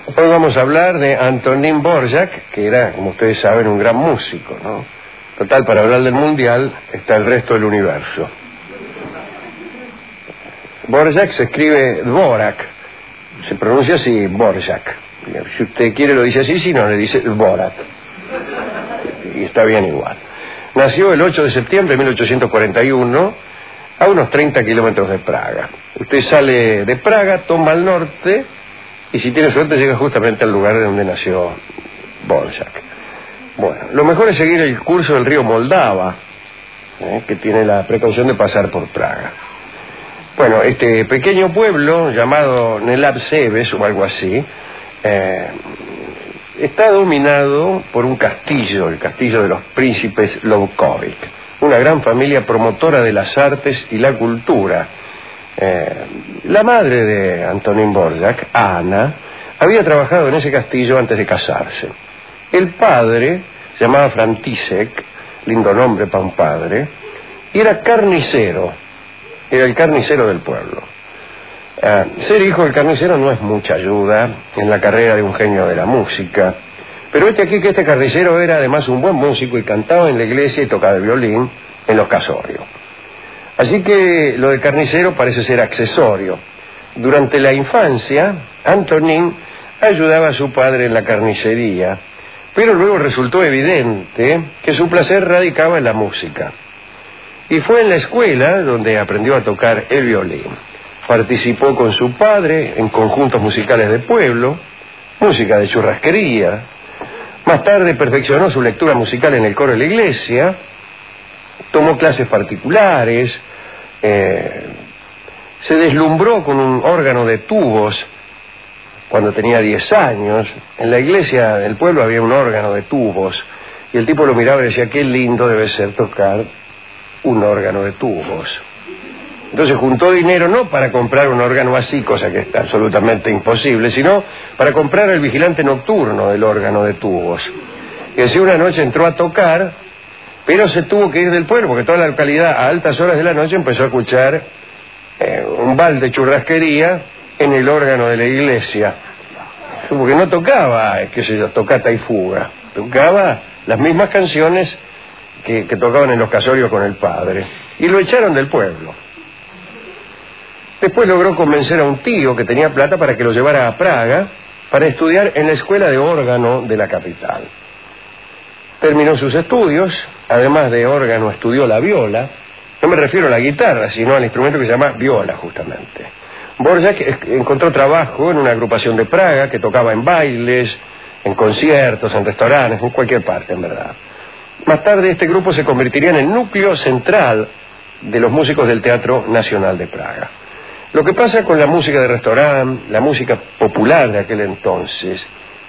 Hoy vamos a hablar de Antonín Dvořák, que era, como ustedes saben, un gran músico, ¿no? Total, para hablar del mundial está el resto del universo. Dvořák se escribe Dvorak, se pronuncia así, Dvořák. Si usted quiere lo dice así, si no le dice Dvorak. Y está bien igual. Nació el 8 de septiembre de 1841 a unos 30 kilómetros de Praga. Usted sale de Praga, toma al norte y si tiene suerte llega justamente al lugar donde nació Dvořák. Bueno, lo mejor es seguir el curso del río Moldava, que tiene la precaución de pasar por Praga. Bueno, este pequeño pueblo llamado Nelabseves o algo así, está dominado por un castillo, el castillo de los príncipes Lobkowicz, una gran familia promotora de las artes y la cultura. La madre de Antonín Dvořák, Ana, había trabajado en ese castillo antes de casarse. El padre, se llamaba František, lindo nombre para un padre, y era carnicero, era el carnicero del pueblo. Ser hijo del carnicero no es mucha ayuda en la carrera de un genio de la música, pero aquí que este carnicero era además un buen músico y cantaba en la iglesia y tocaba el violín en los casorios. Así que lo de carnicero parece ser accesorio. Durante la infancia, Antonín ayudaba a su padre en la carnicería, pero luego resultó evidente que su placer radicaba en la música. Y fue en la escuela donde aprendió a tocar el violín. Participó con su padre en conjuntos musicales de pueblo, música de churrasquería. Más tarde perfeccionó su lectura musical en el coro de la iglesia, tomó clases particulares, se deslumbró con un órgano de tubos cuando tenía 10 años. En la iglesia del pueblo había un órgano de tubos y el tipo lo miraba y decía, qué lindo debe ser tocar un órgano de tubos. Entonces juntó dinero no para comprar un órgano así, cosa que está absolutamente imposible, sino para comprar el vigilante nocturno del órgano de tubos. Y así una noche entró a tocar, pero se tuvo que ir del pueblo, porque toda la localidad a altas horas de la noche empezó a escuchar un balde de churrasquería en el órgano de la iglesia. Porque no tocaba, qué sé yo, tocata y fuga, tocaba las mismas canciones que tocaban en los casorios con el padre. Y lo echaron del pueblo. Después logró convencer a un tío que tenía plata para que lo llevara a Praga para estudiar en la escuela de órgano de la capital. Terminó sus estudios, además de órgano estudió la viola. No me refiero a la guitarra, sino al instrumento que se llama viola, justamente. Dvořák encontró trabajo en una agrupación de Praga que tocaba en bailes, en conciertos, en restaurantes, en cualquier parte, en verdad. Más tarde este grupo se convertiría en el núcleo central de los músicos del Teatro Nacional de Praga. Lo que pasa con la música de restaurante, la música popular de aquel entonces,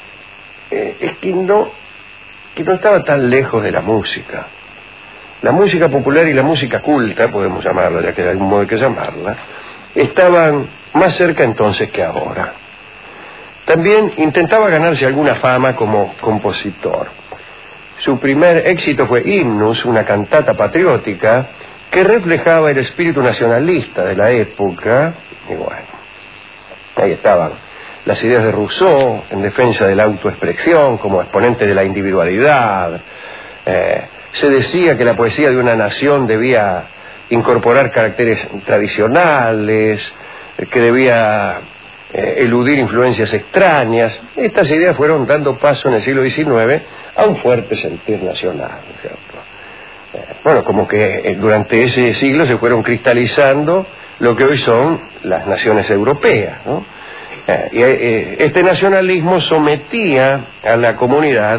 es que no estaba tan lejos de la música. La música popular y la música culta, podemos llamarla, ya que hay algún modo de que llamarla, estaban más cerca entonces que ahora. También intentaba ganarse alguna fama como compositor. Su primer éxito fue Himnus, una cantata patriótica que reflejaba el espíritu nacionalista de la época. Y bueno, ahí estaban las ideas de Rousseau en defensa de la autoexpresión como exponente de la individualidad. Se decía que la poesía de una nación debía incorporar caracteres tradicionales, que debía eludir influencias extrañas. Estas ideas fueron dando paso en el siglo XIX a un fuerte sentir nacional, ¿no es cierto? Bueno, como que durante ese siglo se fueron cristalizando lo que hoy son las naciones europeas, ¿no? Y este nacionalismo sometía a la comunidad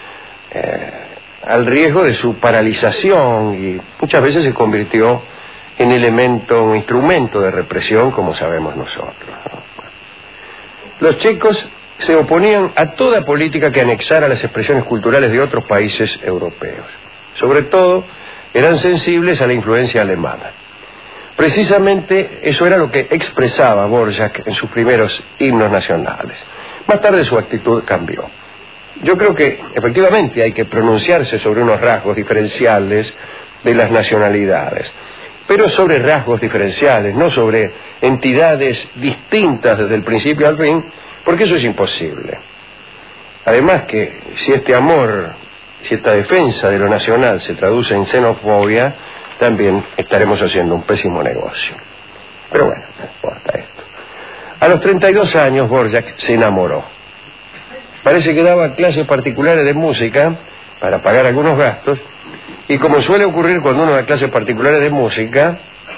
al riesgo de su paralización y muchas veces se convirtió en elemento, un instrumento de represión, como sabemos nosotros, ¿no? Los checos se oponían a toda política que anexara las expresiones culturales de otros países europeos. Sobre todo, eran sensibles a la influencia alemana. Precisamente eso era lo que expresaba Dvořák en sus primeros himnos nacionales. Más tarde su actitud cambió. Yo creo que efectivamente hay que pronunciarse sobre unos rasgos diferenciales de las nacionalidades, pero sobre rasgos diferenciales, no sobre entidades distintas desde el principio al fin, porque eso es imposible. Además que si este amor, si esta defensa de lo nacional se traduce en xenofobia, también estaremos haciendo un pésimo negocio. Pero bueno, no importa esto. A los 32 años Dvořák se enamoró. Parece que daba clases particulares de música para pagar algunos gastos, y como suele ocurrir cuando uno da clases particulares de música,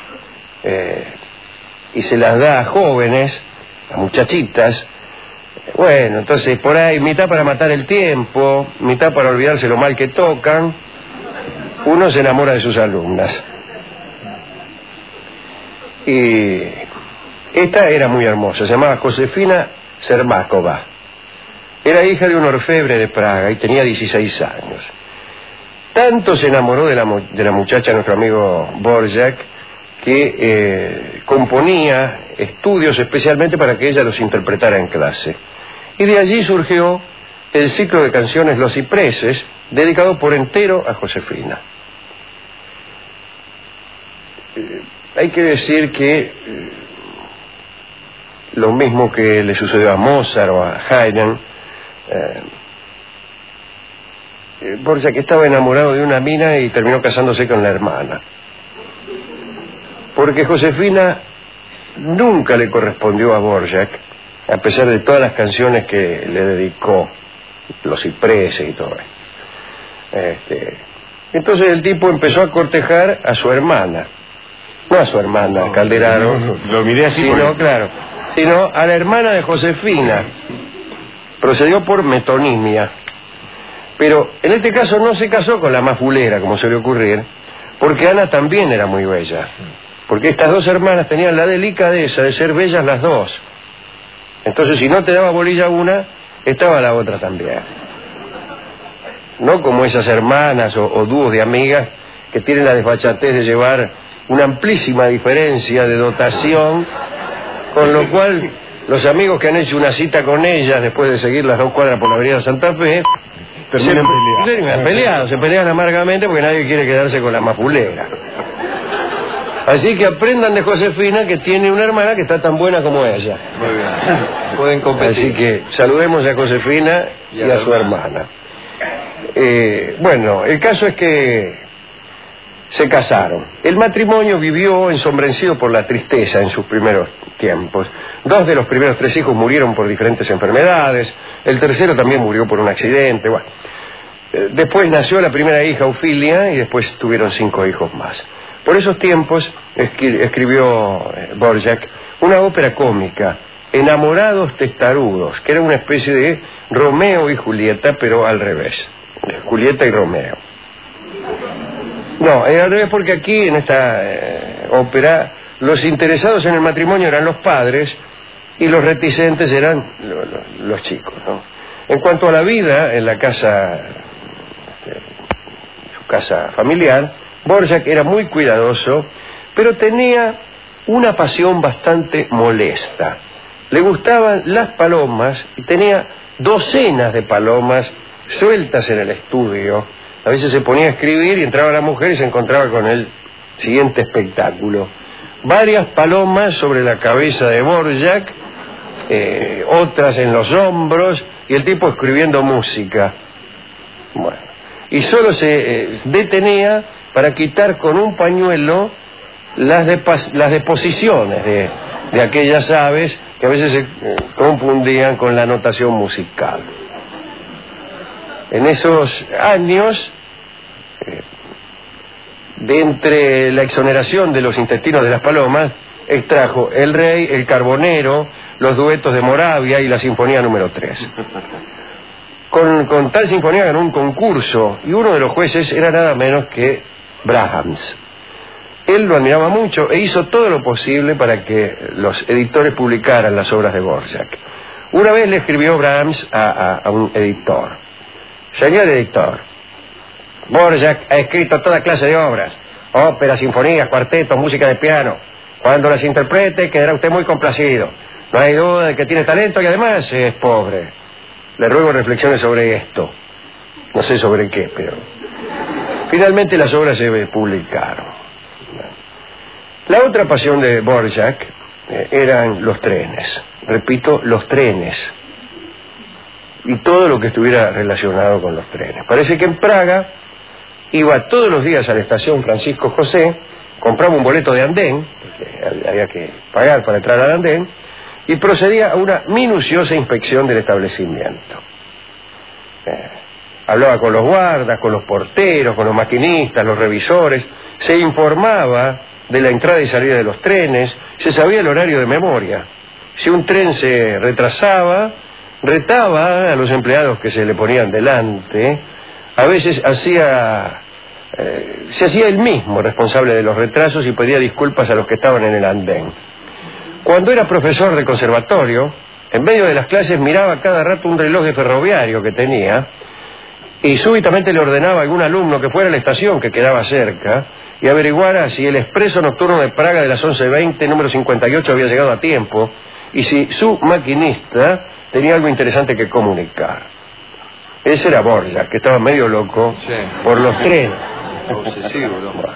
y se las da a jóvenes, a muchachitas, bueno, entonces por ahí, mitad para matar el tiempo, mitad para olvidarse lo mal que tocan, uno se enamora de sus alumnas. Y esta era muy hermosa, se llamaba Josefina Čermáková. Era hija de un orfebre de Praga y tenía 16 años. Tanto se enamoró de la muchacha, nuestro amigo Dvořák, que componía estudios especialmente para que ella los interpretara en clase. Y de allí surgió el ciclo de canciones Los Cipreses, dedicado por entero a Josefina. Hay que decir que lo mismo que le sucedió a Mozart o a Haydn, Dvořák estaba enamorado de una mina y terminó casándose con la hermana, porque Josefina nunca le correspondió a Dvořák, a pesar de todas las canciones que le dedicó, Los Cipreses y todo esto. Entonces el tipo empezó a cortejar a su hermana, no a su hermana, Calderaro, lo miré así, sino a la hermana de Josefina. Procedió por metonimia, pero en este caso no se casó con la más fulera, como suele ocurrir, porque Ana también era muy bella, porque estas dos hermanas tenían la delicadeza de ser bellas las dos. Entonces, si no te daba bolilla una, estaba la otra también. No como esas hermanas o dúos de amigas que tienen la desfachatez de llevar una amplísima diferencia de dotación, con lo cual los amigos que han hecho una cita con ellas después de seguir las 2 cuadras por la avenida Santa Fe terminan peleados, se pelean amargamente porque nadie quiere quedarse con la más fulera. Así que aprendan de Josefina, que tiene una hermana que está tan buena como ella. Muy bien. Pueden competir. Así que saludemos a Josefina y a su hermana. Bueno, el caso es que se casaron. El matrimonio vivió ensombrecido por la tristeza en sus primeros tiempos. 2 de los primeros 3 hijos murieron por diferentes enfermedades. El tercero también murió por un accidente. Bueno, después nació la primera hija, Ofilia, y después tuvieron 5 hijos más. Por esos tiempos escribió Dvořák una ópera cómica, Enamorados Testarudos, que era una especie de Romeo y Julieta, pero al revés. Julieta y Romeo. No, era al revés, porque aquí en esta ópera los interesados en el matrimonio eran los padres y los reticentes eran los chicos, ¿no? En cuanto a la vida en la casa, su casa familiar, Dvořák era muy cuidadoso, pero tenía una pasión bastante molesta. Le gustaban las palomas y tenía docenas de palomas sueltas en el estudio. A veces se ponía a escribir y entraba la mujer y se encontraba con el siguiente espectáculo: varias palomas sobre la cabeza de Dvořák, otras en los hombros, y el tipo escribiendo música. Bueno, y solo se detenía para quitar con un pañuelo las deposiciones de aquellas aves que a veces se confundían con la notación musical. En esos años, de entre la exoneración de los intestinos de las palomas, extrajo El Rey, El Carbonero, los duetos de Moravia y la Sinfonía número 3. Con tal sinfonía ganó un concurso y uno de los jueces era nada menos que Brahms. Él lo admiraba mucho e hizo todo lo posible para que los editores publicaran las obras de Dvořák. Una vez le escribió Brahms a un editor: señor editor, Dvořák ha escrito toda clase de obras, óperas, sinfonías, cuartetos, música de piano. Cuando las interprete quedará usted muy complacido. No hay duda de que tiene talento y además es pobre. Le ruego reflexiones sobre esto. No sé sobre qué, pero finalmente las obras se publicaron. La otra pasión de Dvořák eran los trenes. Repito, los trenes. Y todo lo que estuviera relacionado con los trenes. Parece que en Praga iba todos los días a la estación Francisco José, compraba un boleto de andén, porque había que pagar para entrar al andén, y procedía a una minuciosa inspección del establecimiento. Hablaba con los guardas, con los porteros, con los maquinistas, los revisores, se informaba de la entrada y salida de los trenes, se sabía el horario de memoria. Si un tren se retrasaba, retaba a los empleados que se le ponían delante, a veces se hacía él mismo responsable de los retrasos y pedía disculpas a los que estaban en el andén. Cuando era profesor de conservatorio, en medio de las clases miraba cada rato un reloj de ferroviario que tenía y súbitamente le ordenaba a algún alumno que fuera a la estación que quedaba cerca y averiguara si el expreso nocturno de Praga de las 11:20, número 58, había llegado a tiempo y si su maquinista tenía algo interesante que comunicar. Ese era Borja, que estaba medio loco por los trenes. Obsesivo, ¿no?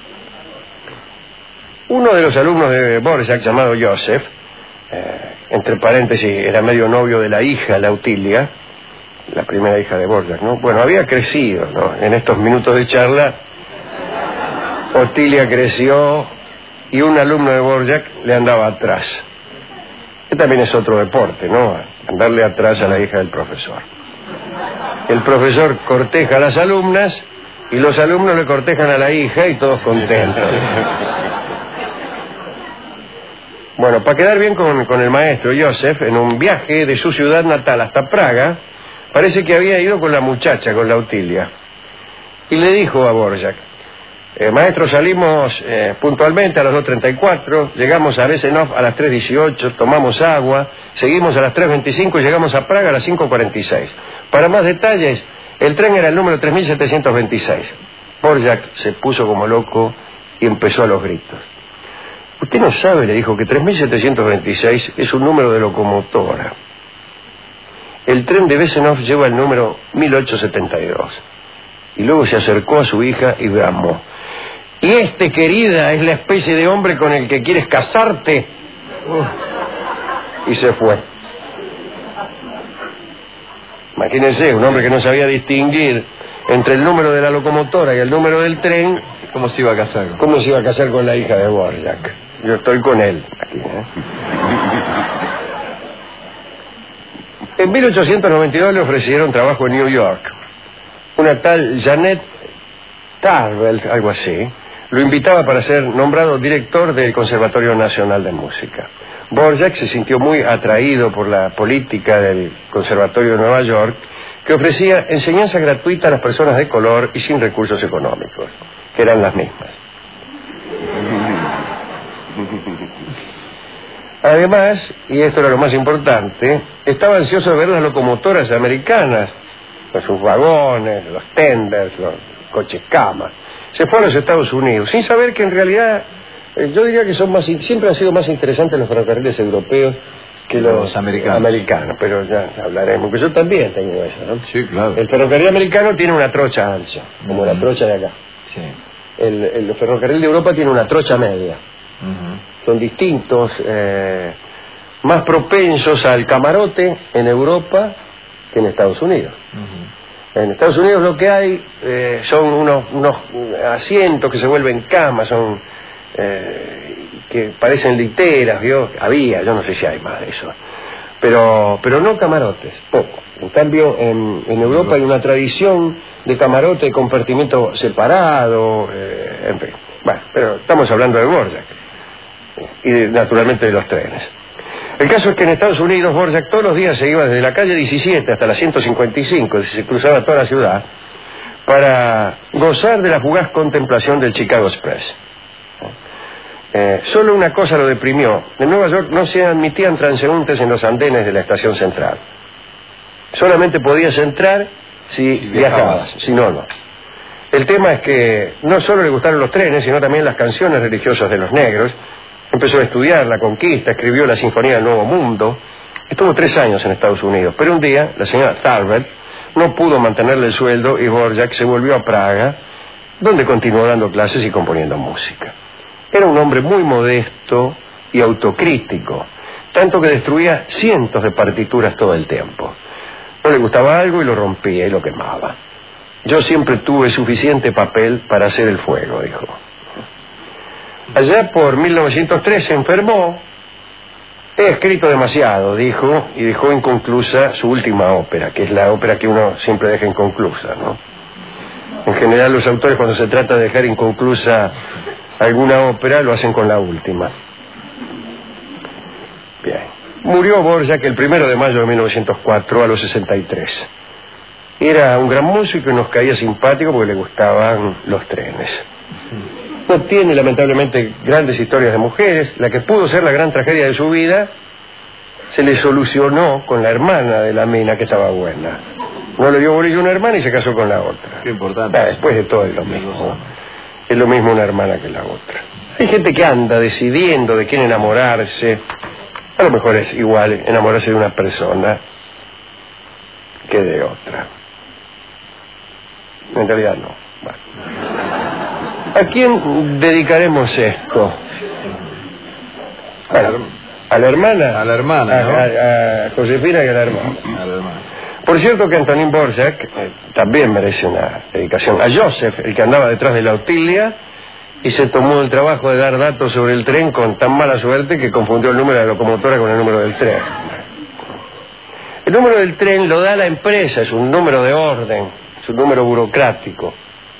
Uno de los alumnos de Borja, llamado Joseph, entre paréntesis, era medio novio de la hija, la Otilia, la primera hija de Borja, ¿no? Bueno, había crecido, ¿no? En estos minutos de charla, Otilia creció y un alumno de Borja le andaba atrás. Que también es otro deporte, ¿no? Andarle atrás a la hija del profesor. El profesor corteja a las alumnas y los alumnos le cortejan a la hija y todos contentos. Bueno, para quedar bien con el maestro Joseph, en un viaje de su ciudad natal hasta Praga, parece que había ido con la muchacha, con la Otilia. Y le dijo a Borja: maestro, salimos puntualmente a las 2:34, llegamos a Besenov a las 3:18, tomamos agua, seguimos a las 3:25 y llegamos a Praga a las 5:46. Para más detalles, el tren era el número 3726. Borja se puso como loco y empezó a los gritos. Usted no sabe, le dijo, que 3726 es un número de locomotora. El tren de Besenov lleva el número 1872. Y luego se acercó a su hija y bramó: ¿y este, querida, es la especie de hombre con el que quieres casarte? Y se fue. Imagínense, un hombre que no sabía distinguir entre el número de la locomotora y el número del tren. ¿Cómo se iba a casar? ¿Cómo se iba a casar con la hija de Borja? Yo estoy con él aquí, En 1892 le ofrecieron trabajo en New York. Una tal Janet Tarbell, algo así, lo invitaba para ser nombrado director del Conservatorio Nacional de Música. Borja se sintió muy atraído por la política del Conservatorio de Nueva York, que ofrecía enseñanza gratuita a las personas de color y sin recursos económicos, que eran las mismas. Además, y esto era lo más importante, estaba ansioso de ver las locomotoras americanas, con sus vagones, los tenders, los coches cama. Se fue a los Estados Unidos, sin saber que en realidad, yo diría que siempre han sido más interesantes los ferrocarriles europeos que los americanos, pero ya hablaremos, porque yo también tengo eso, ¿no? Sí, claro. El ferrocarril americano tiene una trocha ancha, como la trocha de acá. Sí. El ferrocarril de Europa tiene una trocha media. Son distintos, más propensos al camarote en Europa que en Estados Unidos. En Estados Unidos lo que hay son unos asientos que se vuelven camas, son que parecen literas, ¿vio? Yo no sé si hay más de eso, pero no camarotes, poco. En cambio, en Europa hay una tradición de camarote, de compartimiento separado, en fin. Bueno, pero estamos hablando de Borja y naturalmente de los trenes. El caso es que en Estados Unidos Borja todos los días se iba desde la calle 17 hasta la 155, se cruzaba toda la ciudad para gozar de la fugaz contemplación del Chicago Express. Solo una cosa lo deprimió: en Nueva York no se admitían transeúntes en los andenes de la estación central. Solamente podías entrar si viajabas, si no, no. El tema es que no solo le gustaron los trenes, sino también las canciones religiosas de los negros. Empezó a estudiar la conquista, escribió la Sinfonía del Nuevo Mundo. Estuvo 3 años en Estados Unidos, pero un día la señora Tarbell no pudo mantenerle el sueldo y Borja se volvió a Praga, donde continuó dando clases y componiendo música. Era un hombre muy modesto, y autocrítico, tanto que destruía cientos de partituras todo el tiempo. No le gustaba algo y lo rompía y lo quemaba. Yo siempre tuve suficiente papel para hacer el fuego, dijo. Allá por 1903 se enfermó. He escrito demasiado, dijo, y dejó inconclusa su última ópera, que es la ópera que uno siempre deja inconclusa, ¿no? En general los autores, cuando se trata de dejar inconclusa alguna ópera, lo hacen con la última. Bien. Murió Dvořák el 1 de mayo de 1904 a los 63. Era un gran músico y nos caía simpático porque le gustaban los trenes. No tiene lamentablemente grandes historias de mujeres. La que pudo ser la gran tragedia de su vida se le solucionó con la hermana de la mina, que estaba buena. No le dio bolillo a una hermana y se casó con la otra. Qué importante. Después de todo es lo mismo. Es lo mismo una hermana que la otra. Hay gente que anda decidiendo de quién enamorarse. A lo mejor es igual enamorarse de una persona que de otra. En realidad no. Bueno. ¿A quién dedicaremos esto? A la hermana. A la hermana, ¿no? A Josefina y a la hermana. A la hermana. Por cierto que Antonín Dvořák también merece una dedicación. A Joseph, el que andaba detrás de la Otilia y se tomó el trabajo de dar datos sobre el tren con tan mala suerte que confundió el número de la locomotora con el número del tren. El número del tren lo da la empresa, es un número de orden, es un número burocrático.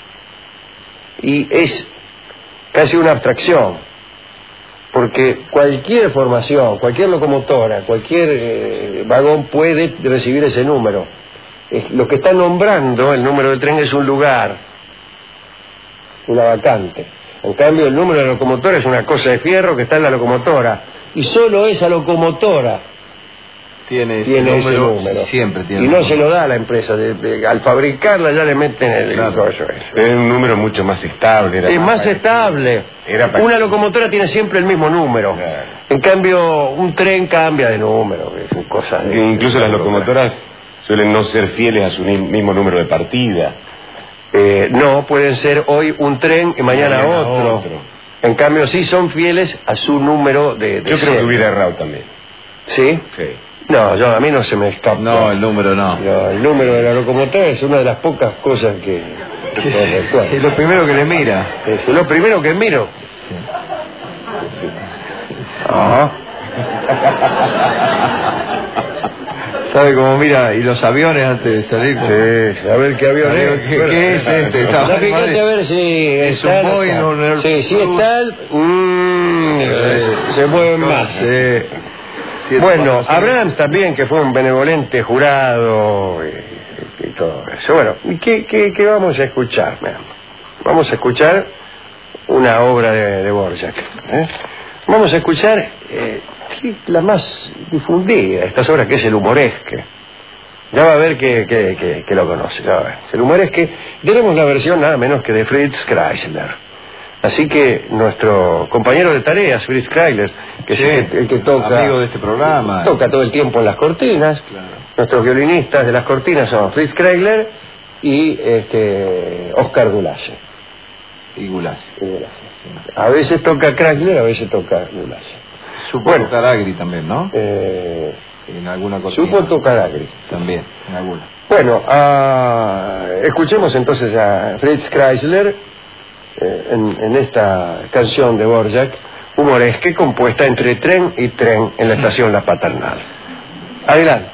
Y es casi una abstracción, porque cualquier formación, cualquier locomotora, cualquier vagón puede recibir ese número. Lo que está nombrando el número del tren es un lugar, una vacante. En cambio, el número de la locomotora es una cosa de fierro que está en la locomotora, y solo esa locomotora tiene ese número. Siempre tiene. Y no se lo da a la empresa. Al fabricarla ya le meten el rollo. Es un número mucho más estable. Es más estable. Una locomotora tiene siempre el mismo número. Claro. En cambio, un tren cambia de número. Es cosa de... Incluso las locomotoras suelen no ser fieles a su mismo número de partida. No, pueden ser hoy un tren y mañana otro. En cambio, sí son fieles a su número de Yo creo que hubiera errado también. ¿Sí? Sí. No, a mí no se me escapa. No, el número no. El número de la locomotora es una de las pocas cosas que es lo primero que le mira. Es lo primero que miro. Sí. Ajá. ¿Sabe cómo mira? Y los aviones antes de salir. Sí, a ver qué avión es. ¿Qué es este? Fíjate a ver si es un Boeing o un Airbus. Sí, si está se mueven más. Sí. Bueno, Abrahams también, que fue un benevolente jurado y todo eso. Bueno, ¿y qué vamos a escuchar? Vamos a escuchar una obra de Dvořák. Vamos a escuchar la más difundida de estas obras, que es el humoresque. Ya va a ver que lo conoce. Ya va a ver. El humoresque, tenemos la versión nada menos que de Fritz Kreisler. Así que nuestro compañero de tareas, Fritz Kreisler, que sí, es el que toca, amigo de este programa, toca todo el tiempo en las cortinas. Claro. Nuestros violinistas de las cortinas son Fritz Kreisler y Oscar Gulasse. Y Gulasse. A veces toca Kreisler, a veces toca Gulasse. Supo tocar Agri también, ¿no? En alguna cortina. Supo tocar Agri. También, en alguna. Bueno, escuchemos entonces a Fritz Kreisler en esta canción de Dvořák, humoresque, compuesta entre tren y tren en la estación La Paternal. Adelante.